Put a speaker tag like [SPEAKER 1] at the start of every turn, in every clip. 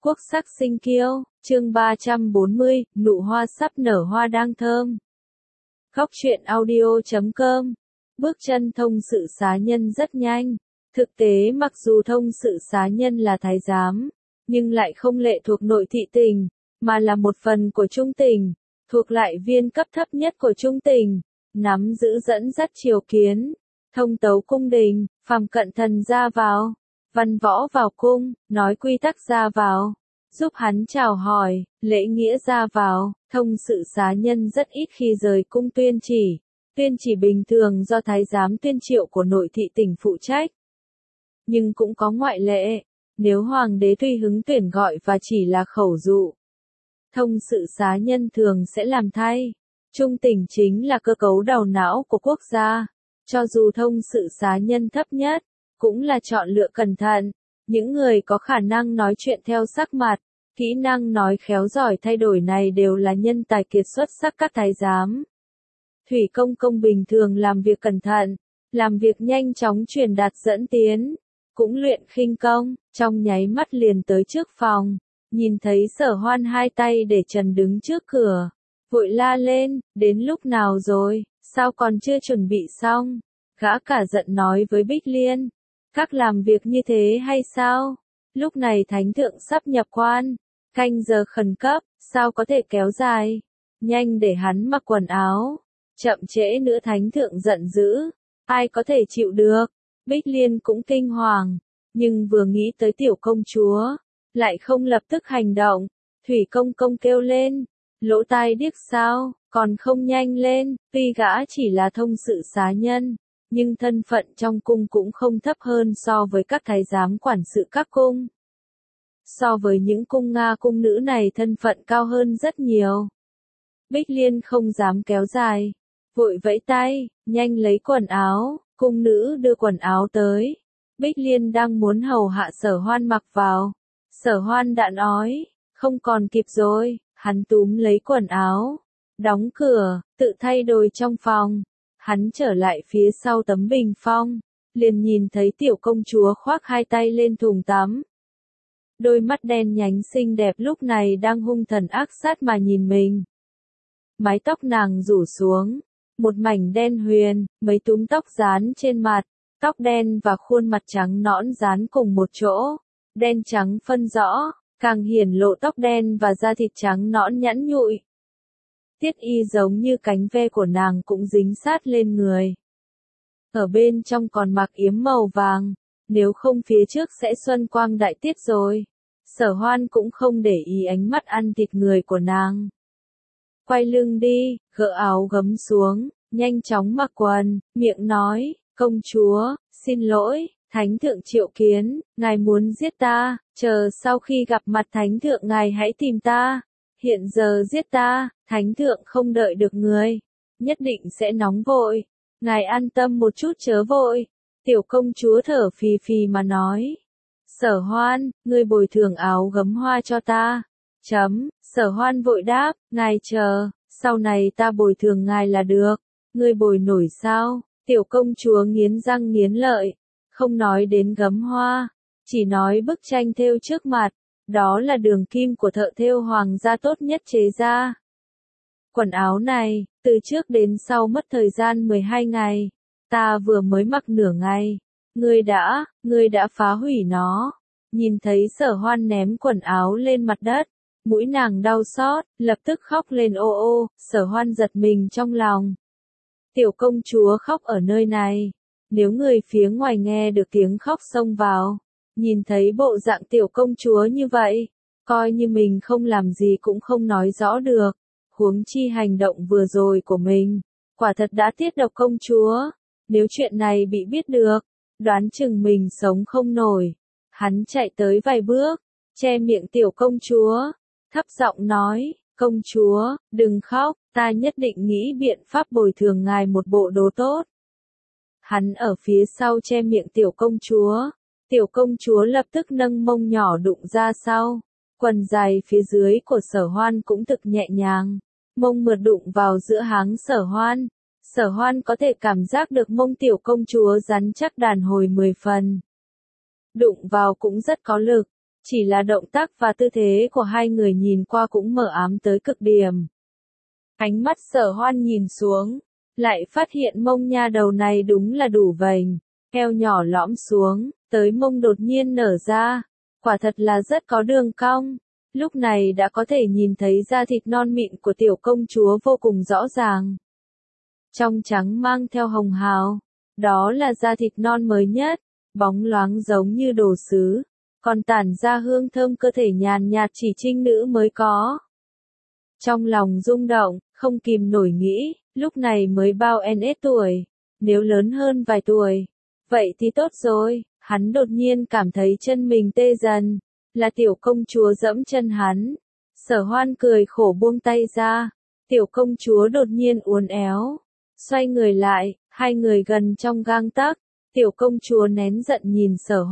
[SPEAKER 1] Quốc sắc sinh kiêu, chương 340, nụ hoa sắp nở hoa đang thơm. Góc truyện audio.com. Bước chân thông sự xá nhân rất nhanh. Thực tế mặc dù thông sự xá nhân là thái giám, nhưng lại không lệ thuộc nội thị tỉnh, mà là một phần của trung tỉnh, thuộc lại viên cấp thấp nhất của trung tỉnh, nắm giữ dẫn dắt triều kiến, thông tấu cung đình, phàm cận thần ra vào, văn võ vào cung, nói quy tắc ra vào, giúp hắn chào hỏi, lễ nghĩa ra vào. Thông sự xá nhân rất ít khi rời cung tuyên chỉ bình thường do thái giám tuyên triệu của nội thị tỉnh phụ trách. Nhưng cũng có ngoại lệ, nếu hoàng đế tùy hứng tuyển gọi và chỉ là khẩu dụ, thông sự xá nhân thường sẽ làm thay. Trung tỉnh chính là cơ cấu đầu não của quốc gia, cho dù thông sự xá nhân thấp nhất, cũng là chọn lựa cẩn thận, những người có khả năng nói chuyện theo sắc mặt, kỹ năng nói khéo giỏi thay đổi này đều là nhân tài kiệt xuất sắc các thái giám. Thủy công công bình thường làm việc cẩn thận, làm việc nhanh chóng truyền đạt dẫn tiến, cũng luyện khinh công, trong nháy mắt liền tới trước phòng, nhìn thấy Sở Hoan hai tay để trần đứng trước cửa, vội la lên, đến lúc nào rồi, sao còn chưa chuẩn bị xong? Gã cả giận nói với Bích Liên, các làm việc như thế hay sao? Lúc này thánh thượng sắp nhập quan, canh giờ khẩn cấp, sao có thể kéo dài? Nhanh để hắn mặc quần áo, chậm trễ nữa thánh thượng giận dữ, ai có thể chịu được? Bích Liên cũng kinh hoàng, nhưng vừa nghĩ tới tiểu công chúa, lại không lập tức hành động. Thủy công công kêu lên, lỗ tai điếc sao, còn không nhanh lên. Tuy gã chỉ là thông sự xá nhân, nhưng thân phận trong cung cũng không thấp hơn so với các thái giám quản sự các cung. So với những cung Nga cung nữ này thân phận cao hơn rất nhiều. Bích Liên không dám kéo dài, vội vẫy tay, nhanh lấy quần áo. Cung nữ đưa quần áo tới. Bích Liên đang muốn hầu hạ Sở Hoan mặc vào. Sở Hoan đã nói, không còn kịp rồi. Hắn túm lấy quần áo, đóng cửa, tự thay đồ trong phòng. Hắn trở lại phía sau tấm bình phong, liền nhìn thấy tiểu công chúa khoác hai tay lên thùng tắm. Đôi mắt đen nhánh xinh đẹp lúc này đang hung thần ác sát mà nhìn mình. Mái tóc nàng rủ xuống, một mảnh đen huyền, mấy túm tóc dán trên mặt, tóc đen và khuôn mặt trắng nõn dán cùng một chỗ, đen trắng phân rõ, càng hiển lộ tóc đen và da thịt trắng nõn nhẵn nhụi. Tiết y giống như cánh ve của nàng cũng dính sát lên người. Ở bên trong còn mặc yếm màu vàng, nếu không phía trước sẽ xuân quang đại tiết rồi. Sở Hoan cũng không để ý ánh mắt ăn thịt người của nàng. Quay lưng đi, gỡ áo gấm xuống, nhanh chóng mặc quần, miệng nói, công chúa, xin lỗi, thánh thượng triệu kiến, ngài muốn giết ta, chờ sau khi gặp mặt thánh thượng ngài hãy tìm ta, hiện giờ giết ta, thánh thượng không đợi được người, nhất định sẽ nóng vội, ngài an tâm một chút chớ vội. Tiểu công chúa thở phì phì mà nói, Sở Hoan, ngươi bồi thường áo gấm hoa cho ta. Sở Hoan vội đáp, ngài chờ, sau này ta bồi thường ngài là được, ngươi bồi nổi sao? Tiểu công chúa nghiến răng nghiến lợi, không nói đến gấm hoa, chỉ nói bức tranh thêu trước mặt, đó là đường kim của thợ thêu hoàng gia tốt nhất chế ra. Quần áo này, từ trước đến sau mất thời gian 12 ngày, ta vừa mới mặc nửa ngày, ngươi đã phá hủy nó. Nhìn thấy Sở Hoan ném quần áo lên mặt đất, mũi nàng đau xót, lập tức khóc lên ô ô. Sở Hoan giật mình trong lòng. Tiểu công chúa khóc ở nơi này, nếu người phía ngoài nghe được tiếng khóc xông vào, nhìn thấy bộ dạng tiểu công chúa như vậy, coi như mình không làm gì cũng không nói rõ được, huống chi hành động vừa rồi của mình, quả thật đã tiết độc công chúa, nếu chuyện này bị biết được, đoán chừng mình sống không nổi. Hắn chạy tới vài bước, che miệng tiểu công chúa, thấp giọng nói, công chúa, đừng khóc, ta nhất định nghĩ biện pháp bồi thường ngài một bộ đồ tốt. Hắn ở phía sau che miệng tiểu công chúa lập tức nâng mông nhỏ đụng ra sau, quần dài phía dưới của Sở Hoan cũng thực nhẹ nhàng, mông mượt đụng vào giữa háng Sở Hoan có thể cảm giác được mông tiểu công chúa rắn chắc đàn hồi 10 phần. Đụng vào cũng rất có lực, Chỉ là động tác và tư thế của hai người nhìn qua cũng mờ ám tới cực điểm. Ánh mắt Sở Hoan nhìn xuống, lại phát hiện mông nha đầu này đúng là đủ vành, eo nhỏ lõm xuống, tới mông đột nhiên nở ra, quả thật là rất có đường cong. Lúc này đã có thể nhìn thấy da thịt non mịn của tiểu công chúa vô cùng rõ ràng. Trong trắng mang theo hồng hào, đó là da thịt non mới nhất, bóng loáng giống như đồ sứ, còn tản ra hương thơm cơ thể nhàn nhạt chỉ trinh nữ mới có. Trong lòng rung động, không kìm nổi nghĩ, lúc này mới bao NS tuổi, nếu lớn hơn vài tuổi, vậy thì tốt rồi. Hắn đột nhiên cảm thấy chân mình tê dần, là tiểu công chúa giẫm chân hắn. Sở Hoan cười khổ buông tay ra, tiểu công chúa đột nhiên uốn éo, xoay người lại, hai người gần trong gang tấc. Tiểu công chúa nén giận nhìn Sở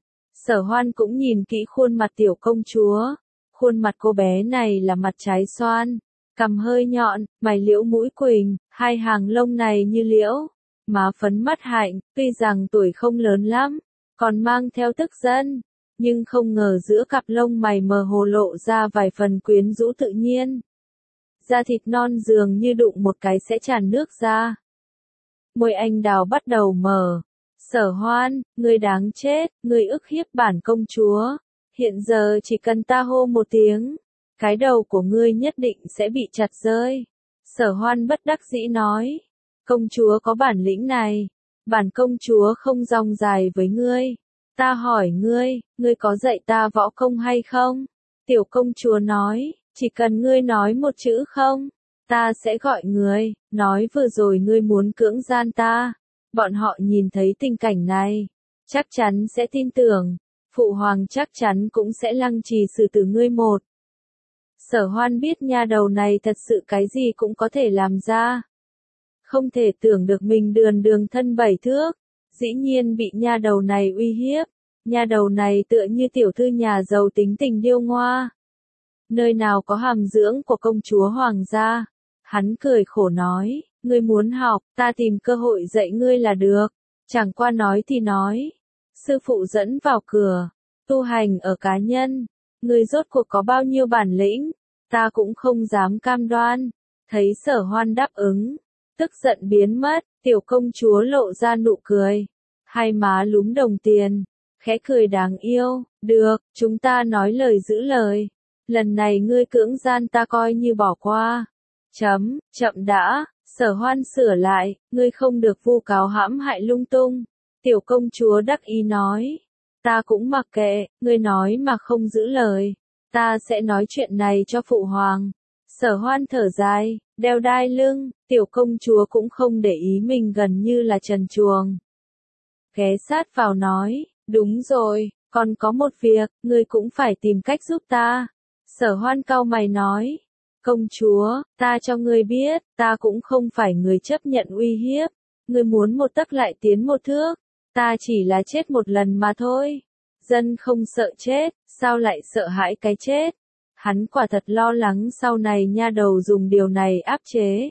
[SPEAKER 1] Hoan cũng nhìn kỹ khuôn mặt tiểu công chúa. Khuôn mặt cô bé này là mặt trái xoan, cằm hơi nhọn, mày liễu mũi quỳnh, hai hàng lông này như liễu, má phấn mắt hạnh, tuy rằng tuổi không lớn lắm, còn mang theo tức giận, nhưng không ngờ giữa cặp lông mày mờ hồ lộ ra vài phần quyến rũ tự nhiên. Da thịt non dường như đụng một cái sẽ tràn nước ra. Môi anh đào bắt đầu mở. Sở Hoan, ngươi đáng chết, ngươi ức hiếp bản công chúa. Hiện giờ chỉ cần ta hô một tiếng, cái đầu của ngươi nhất định sẽ bị chặt rơi. Sở Hoan bất đắc dĩ nói, công chúa có bản lĩnh này, bản công chúa không rong dài với ngươi. Ta hỏi ngươi có dạy ta võ công hay không? Tiểu công chúa nói, chỉ cần ngươi nói một chữ không, ta sẽ gọi ngươi, nói vừa rồi ngươi muốn cưỡng gian ta. Bọn họ nhìn thấy tình cảnh này, chắc chắn sẽ tin tưởng, phụ hoàng chắc chắn cũng sẽ lăng trì xử tử ngươi một. Sở Hoan biết nha đầu này thật sự cái gì cũng có thể làm ra. Không thể tưởng được mình đường thân 7 thước, dĩ nhiên bị nha đầu này uy hiếp. Nha đầu này tựa như tiểu thư nhà giàu tính tình điêu ngoa. Nơi nào có hàm dưỡng của công chúa hoàng gia. Hắn cười khổ nói, ngươi muốn học, ta tìm cơ hội dạy ngươi là được. Chẳng qua nói thì nói. Sư phụ dẫn vào cửa, tu hành ở cá nhân. Ngươi rốt cuộc có bao nhiêu bản lĩnh, ta cũng không dám cam đoan. Thấy Sở Hoan đáp ứng, tức giận biến mất, tiểu công chúa lộ ra nụ cười. Hai má lúm đồng tiền, khẽ cười đáng yêu, được, chúng ta nói lời giữ lời. Lần này ngươi cưỡng gian ta coi như bỏ qua. Chậm đã, Sở Hoan sửa lại, ngươi không được vu cáo hãm hại lung tung. Tiểu công chúa đắc ý nói, ta cũng mặc kệ, ngươi nói mà không giữ lời. Ta sẽ nói chuyện này cho phụ hoàng. Sở Hoan thở dài, đeo đai lưng, tiểu công chúa cũng không để ý mình gần như là trần truồng. Ghé sát vào nói, đúng rồi, còn có một việc, ngươi cũng phải tìm cách giúp ta. Sở Hoan cau mày nói, công chúa, ta cho ngươi biết, ta cũng không phải người chấp nhận uy hiếp. Ngươi muốn một tấc lại tiến một thước, ta chỉ là chết một lần mà thôi. Dân không sợ chết, sao lại sợ hãi cái chết? Hắn quả thật lo lắng sau này nha đầu dùng điều này áp chế.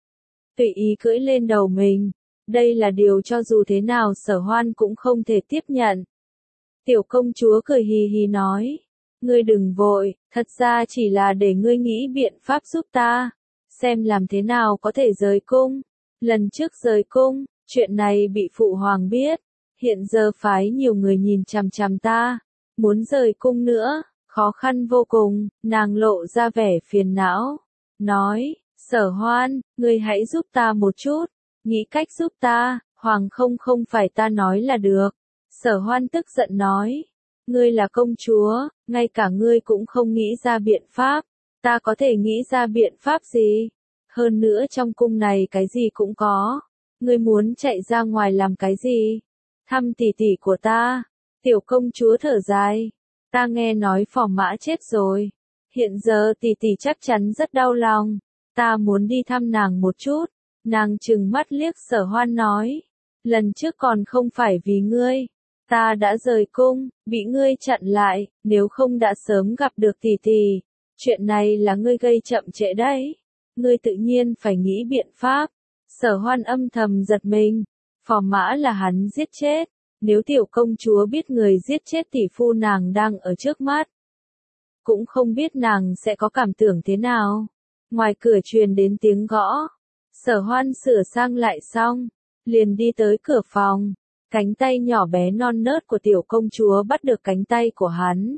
[SPEAKER 1] Tùy ý cưỡi lên đầu mình. Đây là điều cho dù thế nào Sở Hoan cũng không thể tiếp nhận. Tiểu công chúa cười hì hì nói, ngươi đừng vội, thật ra chỉ là để ngươi nghĩ biện pháp giúp ta, xem làm thế nào có thể rời cung. Lần trước rời cung, chuyện này bị phụ hoàng biết, hiện giờ phái nhiều người nhìn chằm chằm ta, muốn rời cung nữa, khó khăn vô cùng. Nàng lộ ra vẻ phiền não, nói, Sở Hoan, ngươi hãy giúp ta một chút, nghĩ cách giúp ta, hoàng không phải ta nói là được. Sở Hoan tức giận nói, ngươi là công chúa, ngay cả ngươi cũng không nghĩ ra biện pháp, ta có thể nghĩ ra biện pháp gì? Hơn nữa trong cung này cái gì cũng có, ngươi muốn chạy ra ngoài làm cái gì? Thăm tỷ tỷ của ta. Tiểu công chúa thở dài, ta nghe nói Phò Mã chết rồi, hiện giờ tỷ tỷ chắc chắn rất đau lòng, ta muốn đi thăm nàng một chút. Nàng trừng mắt liếc Sở Hoan nói, lần trước còn không phải vì ngươi, ta đã rời cung, bị ngươi chặn lại, nếu không đã sớm gặp được tỷ tỷ. Chuyện này là ngươi gây chậm trễ đấy, ngươi tự nhiên phải nghĩ biện pháp. Sở Hoan âm thầm giật mình, Phò Mã là hắn giết chết, nếu tiểu công chúa biết người giết chết tỷ phu nàng đang ở trước mắt, cũng không biết nàng sẽ có cảm tưởng thế nào. Ngoài cửa truyền đến tiếng gõ. Sở Hoan sửa sang lại xong, liền đi tới cửa phòng. Cánh tay nhỏ bé non nớt của tiểu công chúa bắt được cánh tay của hắn.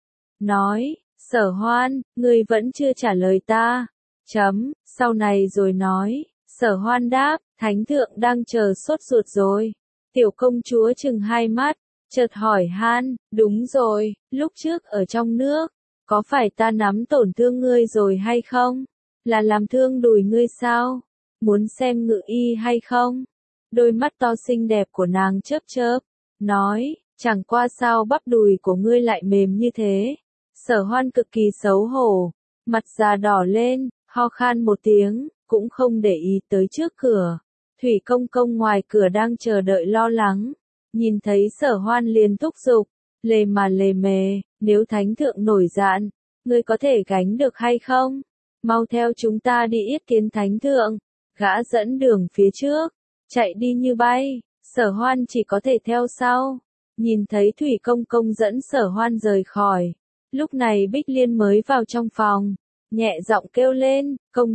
[SPEAKER 1] Nói, Sở Hoan, ngươi vẫn chưa trả lời ta. Sau này rồi nói. Sở Hoan đáp, thánh thượng đang chờ sốt ruột rồi. Tiểu công chúa chừng hai mắt, chợt hỏi han, đúng rồi, lúc trước ở trong nước, có phải ta nắm tổn thương ngươi rồi hay không? Là làm thương đùi ngươi sao? Muốn xem ngự y hay không? Đôi mắt to xinh đẹp của nàng chớp chớp, nói, chẳng qua sao bắp đùi của ngươi lại mềm như thế. Sở Hoan cực kỳ xấu hổ, mặt già đỏ lên, ho khan một tiếng, cũng không để ý tới trước cửa. Thủy công công ngoài cửa đang chờ đợi lo lắng, nhìn thấy Sở Hoan liền thúc giục, lề mà lề mề, nếu thánh thượng nổi giận, ngươi có thể gánh được hay không? Mau theo chúng ta đi yết kiến thánh thượng. Gã dẫn đường phía trước, chạy đi như bay, Sở Hoan chỉ có thể theo sau. Nhìn thấy Thủy công công dẫn Sở Hoan rời khỏi, lúc này Bích Liên mới vào trong phòng, nhẹ giọng kêu lên, công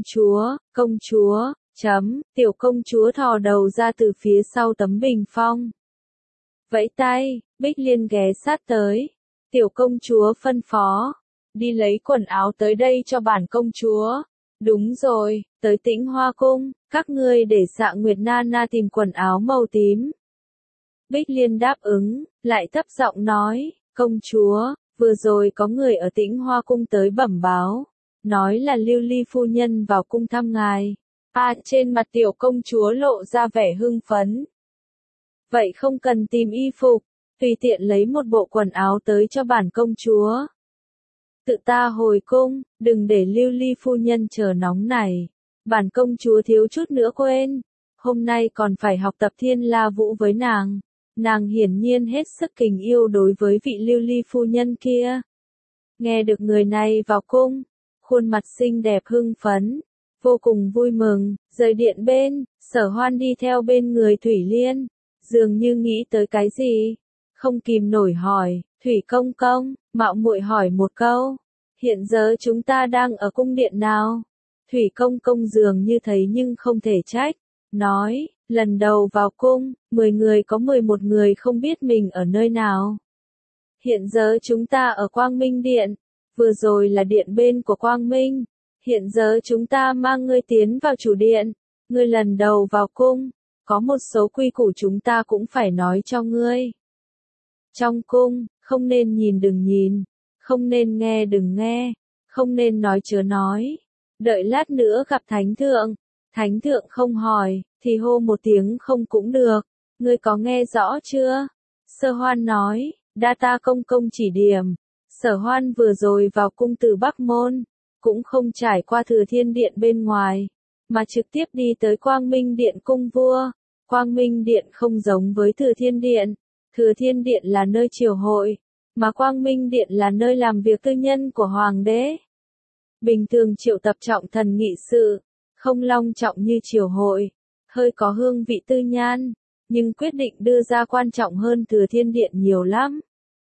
[SPEAKER 1] chúa, tiểu công chúa thò đầu ra từ phía sau tấm bình phong. Vẫy tay, Bích Liên ghé sát tới, tiểu công chúa phân phó, đi lấy quần áo tới đây cho bản công chúa. Đúng rồi, tới Tĩnh Hoa cung, các ngươi để Xạ Nguyệt Nana tìm quần áo màu tím. Bích Liên đáp ứng, lại thấp giọng nói, công chúa, vừa rồi có người ở Tĩnh Hoa cung tới bẩm báo, nói là Lưu Ly phu nhân vào cung thăm ngài. Trên mặt tiểu công chúa lộ ra vẻ hưng phấn. Vậy không cần tìm y phục, tùy tiện lấy một bộ quần áo tới cho bản công chúa. Tự ta hồi cung, đừng để Lưu Ly phu nhân chờ nóng này. Bản công chúa thiếu chút nữa quên, hôm nay còn phải học tập Thiên La Vũ với nàng. Nàng hiển nhiên hết sức tình yêu đối với vị Lưu Ly phu nhân kia. Nghe được người này vào cung, khuôn mặt xinh đẹp hưng phấn, vô cùng vui mừng, rời điện bên, Sở Hoan đi theo bên người Thủy Liên, dường như nghĩ tới cái gì, không kìm nổi hỏi, Thủy công công, mạo muội hỏi một câu, hiện giờ chúng ta đang ở cung điện nào? Thủy công công dường như thấy nhưng không thể trách, nói, lần đầu vào cung, 10 người có 11 người không biết mình ở nơi nào. Hiện giờ chúng ta ở Quang Minh Điện, vừa rồi là điện bên của Quang Minh, hiện giờ chúng ta mang ngươi tiến vào chủ điện, ngươi lần đầu vào cung, có một số quy củ chúng ta cũng phải nói cho ngươi. Trong cung, không nên nhìn đừng nhìn, không nên nghe đừng nghe, không nên nói chớ nói. Đợi lát nữa gặp thánh thượng không hỏi, thì hô một tiếng không cũng được, ngươi có nghe rõ chưa? Sở Hoan nói, đa ta công công chỉ điểm. Sở Hoan vừa rồi vào cung từ Bắc Môn, cũng không trải qua Thừa Thiên Điện bên ngoài, mà trực tiếp đi tới Quang Minh Điện cung vua. Quang Minh Điện không giống với Thừa Thiên Điện, Thừa Thiên Điện là nơi triều hội, mà Quang Minh Điện là nơi làm việc tư nhân của Hoàng đế. Bình thường triệu tập trọng thần nghị sự, không long trọng như triều hội, hơi có hương vị tư nhan, nhưng quyết định đưa ra quan trọng hơn Thừa Thiên Điện nhiều lắm.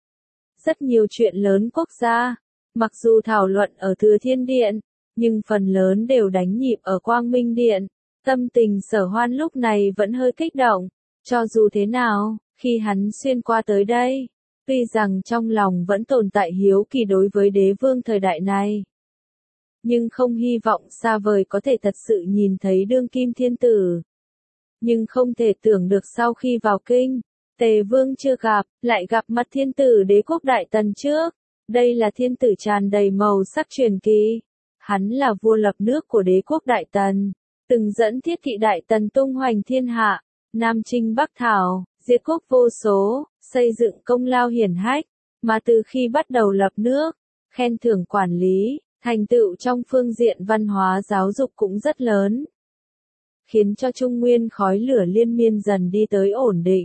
[SPEAKER 1] Rất nhiều chuyện lớn quốc gia, mặc dù thảo luận ở Thừa Thiên Điện, nhưng phần lớn đều đánh nhịp ở Quang Minh Điện. Tâm tình Sở Hoan lúc này vẫn hơi kích động, cho dù thế nào, khi hắn xuyên qua tới đây, tuy rằng trong lòng vẫn tồn tại hiếu kỳ đối với đế vương thời đại này, nhưng không hy vọng xa vời có thể thật sự nhìn thấy đương kim thiên tử. Nhưng không thể tưởng được sau khi vào kinh, Tề Vương chưa gặp, lại gặp mặt thiên tử đế quốc Đại Tần trước. Đây là thiên tử tràn đầy màu sắc truyền kỳ. Hắn là vua lập nước của đế quốc Đại Tần, từng dẫn Thiết thị Đại Tần tung hoành thiên hạ, Nam chinh Bắc thảo, diệt quốc vô số, xây dựng công lao hiển hách, mà từ khi bắt đầu lập nước, khen thưởng quản lý, thành tựu trong phương diện văn hóa giáo dục cũng rất lớn, khiến cho Trung Nguyên khói lửa liên miên dần đi tới ổn định,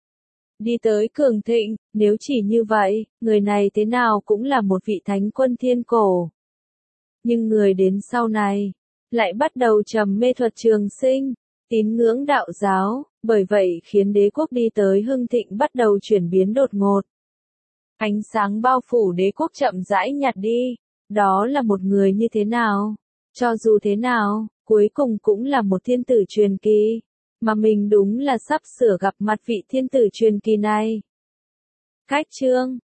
[SPEAKER 1] đi tới cường thịnh. Nếu chỉ như vậy, người này thế nào cũng là một vị thánh quân thiên cổ. Nhưng người đến sau này, lại bắt đầu trầm mê thuật trường sinh, tín ngưỡng đạo giáo, bởi vậy khiến đế quốc đi tới hưng thịnh bắt đầu chuyển biến đột ngột. Ánh sáng bao phủ đế quốc chậm rãi nhạt đi. Đó là một người như thế nào? Cho dù thế nào, cuối cùng cũng là một thiên tử truyền kỳ. Mà mình đúng là sắp sửa gặp mặt vị thiên tử truyền kỳ này. Cách chương